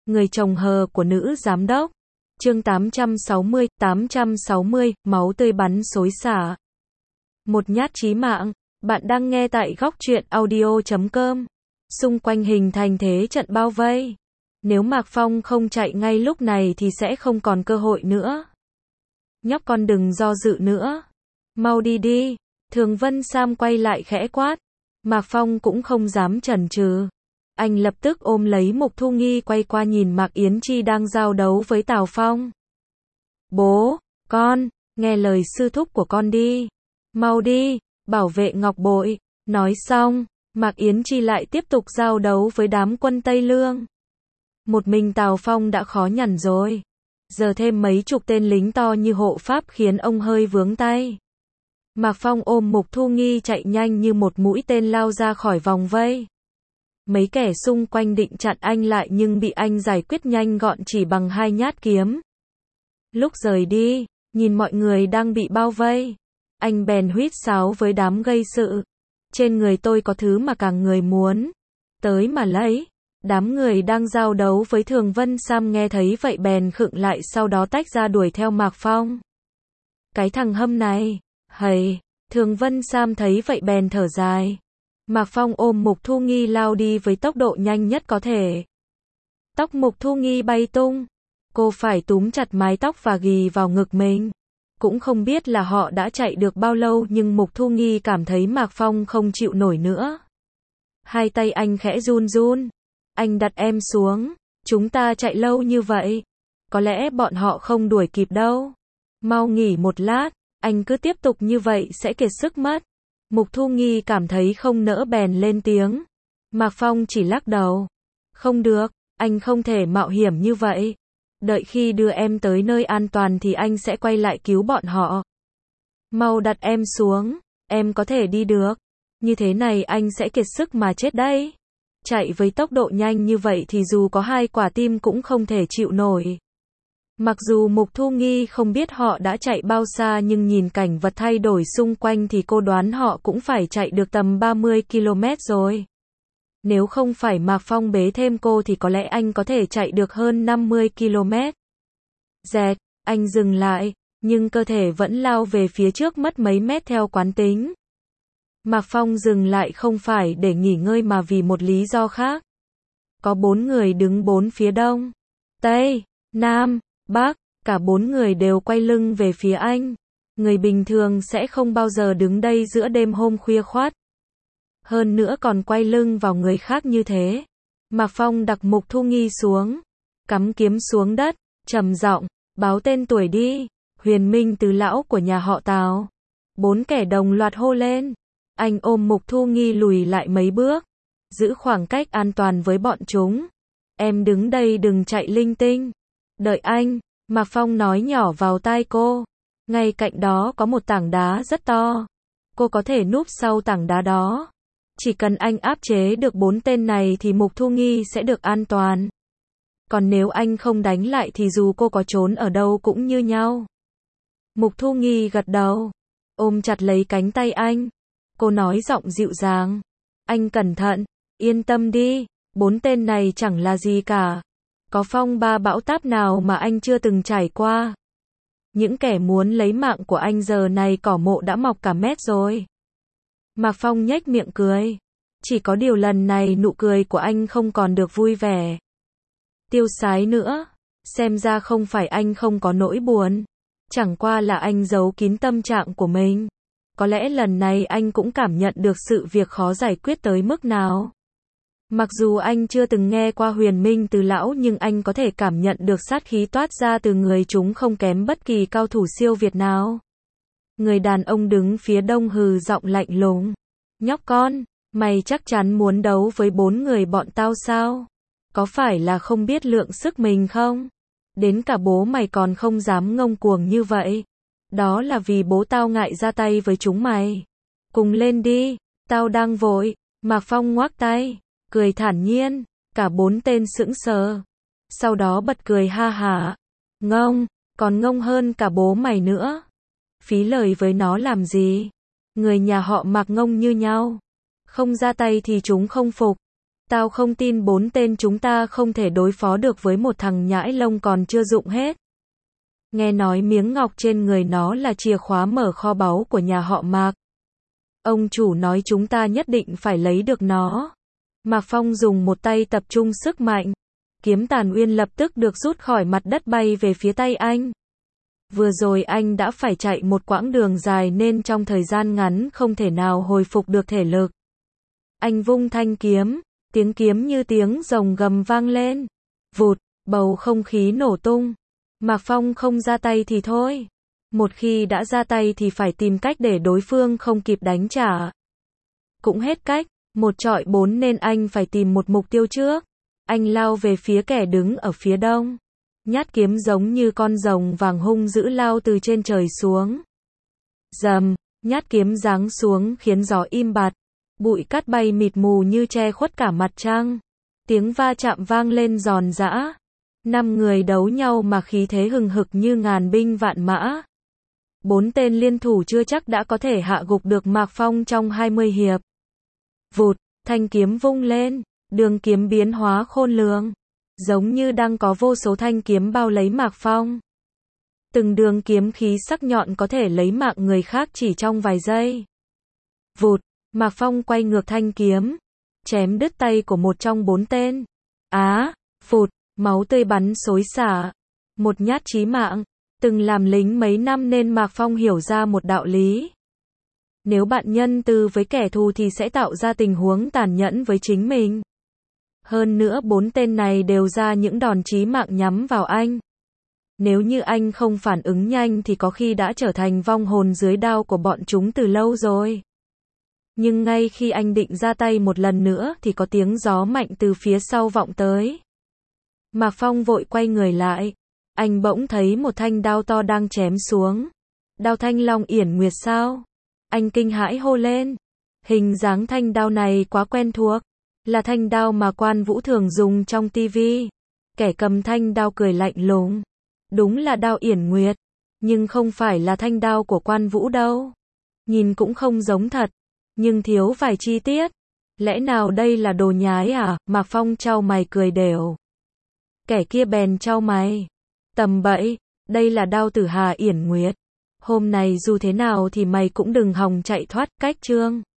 Người chồng hờ của nữ giám đốc. Chương 860, máu tươi bắn xối xả. Một nhát chí mạng. Bạn đang nghe tại góc truyện audio.com. Xung quanh hình thành thế trận bao vây. Nếu Mạc Phong không chạy ngay lúc này thì sẽ không còn cơ hội nữa. Nhóc con đừng do dự nữa. Mau đi đi. Thường Vân Sam quay lại khẽ quát. Mạc Phong cũng không dám chần chừ. Anh lập tức ôm lấy Mục Thu Nghi quay qua nhìn Mạc Yến Chi đang giao đấu với Tào Phong. Bố, con, nghe lời sư thúc của con đi. Mau đi, bảo vệ ngọc bội. Nói xong, Mạc Yến Chi lại tiếp tục giao đấu với đám quân Tây Lương. Một mình Tào Phong đã khó nhằn rồi. Giờ thêm mấy chục tên lính to như hộ pháp khiến ông hơi vướng tay. Mạc Phong ôm Mục Thu Nghi chạy nhanh như một mũi tên lao ra khỏi vòng vây. Mấy kẻ xung quanh định chặn anh lại nhưng bị anh giải quyết nhanh gọn chỉ bằng 2 nhát kiếm. Lúc rời đi, nhìn mọi người đang bị bao vây, anh bèn huýt sáo với đám gây sự. Trên người tôi có thứ mà cả người muốn. Tới mà lấy. Đám người đang giao đấu với Thường Vân Sam nghe thấy vậy bèn khựng lại sau đó tách ra đuổi theo Mạc Phong. Cái thằng hâm này, hầy, Thường Vân Sam thấy vậy bèn thở dài. Mạc Phong ôm Mục Thu Nghi lao đi với tốc độ nhanh nhất có thể. Tóc Mục Thu Nghi bay tung. Cô phải túm chặt mái tóc và ghì vào ngực mình. Cũng không biết là họ đã chạy được bao lâu nhưng Mục Thu Nghi cảm thấy Mạc Phong không chịu nổi nữa. Hai tay anh khẽ run run. Anh đặt em xuống. Chúng ta chạy lâu như vậy. Có lẽ bọn họ không đuổi kịp đâu. Mau nghỉ một lát. Anh cứ tiếp tục như vậy sẽ kiệt sức mất. Mục Thu Nghi cảm thấy không nỡ bèn lên tiếng. Mạc Phong chỉ lắc đầu. Không được, anh không thể mạo hiểm như vậy. Đợi khi đưa em tới nơi an toàn thì anh sẽ quay lại cứu bọn họ. Mau đặt em xuống, em có thể đi được. Như thế này anh sẽ kiệt sức mà chết đấy. Chạy với tốc độ nhanh như vậy thì dù có 2 quả tim cũng không thể chịu nổi. Mặc dù Mục Thu Nghi không biết họ đã chạy bao xa nhưng nhìn cảnh vật thay đổi xung quanh thì cô đoán họ cũng phải chạy được tầm 30 km rồi. Nếu không phải Mạc Phong bế thêm cô thì có lẽ anh có thể chạy được hơn 50 km. Dẹt, anh dừng lại, nhưng cơ thể vẫn lao về phía trước mất mấy mét theo quán tính. Mạc Phong dừng lại không phải để nghỉ ngơi mà vì một lý do khác. Có 4 người đứng 4 phía đông, tây, nam, bắc, cả 4 người đều quay lưng về phía anh. Người bình thường sẽ không bao giờ đứng đây giữa đêm hôm khuya khoắt. Hơn nữa còn quay lưng vào người khác như thế. Mạc Phong đặt Mục Thu Nghi xuống, cắm kiếm xuống đất, trầm giọng, báo tên tuổi đi. Huyền Minh Tứ lão của nhà họ Tào. 4 kẻ đồng loạt hô lên. Anh ôm Mục Thu Nghi lùi lại mấy bước, giữ khoảng cách an toàn với bọn chúng. Em đứng đây đừng chạy linh tinh. Đợi anh, Mạc Phong nói nhỏ vào tai cô. Ngay cạnh đó có một tảng đá rất to. Cô có thể núp sau tảng đá đó. Chỉ cần anh áp chế được 4 tên này thì Mục Thu Nghi sẽ được an toàn. Còn nếu anh không đánh lại thì dù cô có trốn ở đâu cũng như nhau. Mục Thu Nghi gật đầu, ôm chặt lấy cánh tay anh. Cô nói giọng dịu dàng. Anh cẩn thận, yên tâm đi, 4 tên này chẳng là gì cả. Có phong ba bão táp nào mà anh chưa từng trải qua. Những kẻ muốn lấy mạng của anh giờ này cỏ mộ đã mọc cả mét rồi. Mạc Phong nhếch miệng cười. Chỉ có điều lần này nụ cười của anh không còn được vui vẻ, tiêu sái nữa. Xem ra không phải anh không có nỗi buồn. Chẳng qua là anh giấu kín tâm trạng của mình. Có lẽ lần này anh cũng cảm nhận được sự việc khó giải quyết tới mức nào. Mặc dù anh chưa từng nghe qua Huyền Minh Tứ lão nhưng anh có thể cảm nhận được sát khí toát ra từ người chúng không kém bất kỳ cao thủ siêu việt nào. Người đàn ông đứng phía đông hừ giọng lạnh lùng. Nhóc con, mày chắc chắn muốn đấu với 4 người bọn tao sao? Có phải là không biết lượng sức mình không? Đến cả bố mày còn không dám ngông cuồng như vậy. Đó là vì bố tao ngại ra tay với chúng mày. Cùng lên đi, tao đang vội. Mạc Phong ngoác tay, cười thản nhiên. Cả 4 tên sững sờ. Sau đó bật cười ha hả. Ngông, còn ngông hơn cả bố mày nữa. Phí lời với nó làm gì? Người nhà họ Mạc ngông như nhau. Không ra tay thì chúng không phục. Tao không tin 4 tên chúng ta không thể đối phó được với một thằng nhãi lông còn chưa rụng hết. Nghe nói miếng ngọc trên người nó là chìa khóa mở kho báu của nhà họ Mạc. Ông chủ nói chúng ta nhất định phải lấy được nó. Mạc Phong dùng một tay tập trung sức mạnh. Kiếm Tàn Uyên lập tức được rút khỏi mặt đất bay về phía tay anh. Vừa rồi anh đã phải chạy một quãng đường dài nên trong thời gian ngắn không thể nào hồi phục được thể lực. Anh vung thanh kiếm, tiếng kiếm như tiếng rồng gầm vang lên. Vụt, bầu không khí nổ tung. Mạc Phong không ra tay thì thôi. Một khi đã ra tay thì phải tìm cách để đối phương không kịp đánh trả. Cũng hết cách, 1 chọi 4 nên anh phải tìm một mục tiêu trước. Anh lao về phía kẻ đứng ở phía đông. Nhát kiếm giống như con rồng vàng hung dữ lao từ trên trời xuống. Rầm, nhát kiếm giáng xuống khiến gió im bặt. Bụi cát bay mịt mù như che khuất cả mặt trăng. Tiếng va chạm vang lên giòn giã. 5 người đấu nhau mà khí thế hừng hực như ngàn binh vạn mã. 4 tên liên thủ chưa chắc đã có thể hạ gục được Mạc Phong trong 20 hiệp. Vụt, thanh kiếm vung lên, đường kiếm biến hóa khôn lường. Giống như đang có vô số thanh kiếm bao lấy Mạc Phong. Từng đường kiếm khí sắc nhọn có thể lấy mạng người khác chỉ trong vài giây. Vụt, Mạc Phong quay ngược thanh kiếm, chém đứt tay của một trong 4 tên. Phụt, máu tươi bắn xối xả. Một nhát chí mạng. Từng làm lính mấy năm nên Mạc Phong hiểu ra một đạo lý. Nếu bạn nhân từ với kẻ thù thì sẽ tạo ra tình huống tàn nhẫn với chính mình. Hơn nữa 4 tên này đều ra những đòn chí mạng nhắm vào anh. Nếu như anh không phản ứng nhanh thì có khi đã trở thành vong hồn dưới đao của bọn chúng từ lâu rồi. Nhưng ngay khi anh định ra tay một lần nữa thì có tiếng gió mạnh từ phía sau vọng tới. Mạc Phong vội quay người lại. Anh bỗng thấy một thanh đao to đang chém xuống. Đao Thanh Long Yển Nguyệt sao? Anh kinh hãi hô lên. Hình dáng thanh đao này quá quen thuộc. Là thanh đao mà Quan Vũ thường dùng trong tivi. Kẻ cầm thanh đao cười lạnh lùng. Đúng là đao Yển Nguyệt. Nhưng không phải là thanh đao của Quan Vũ đâu. Nhìn cũng không giống thật. Nhưng thiếu vài chi tiết. Lẽ nào đây là đồ nhái à? Mạc Phong chau mày cười đều. Kẻ kia bèn chau mày. Tầm bậy, đây là đao Tử Hà Yển Nguyệt. Hôm nay dù thế nào thì mày cũng đừng hòng chạy thoát cách chương.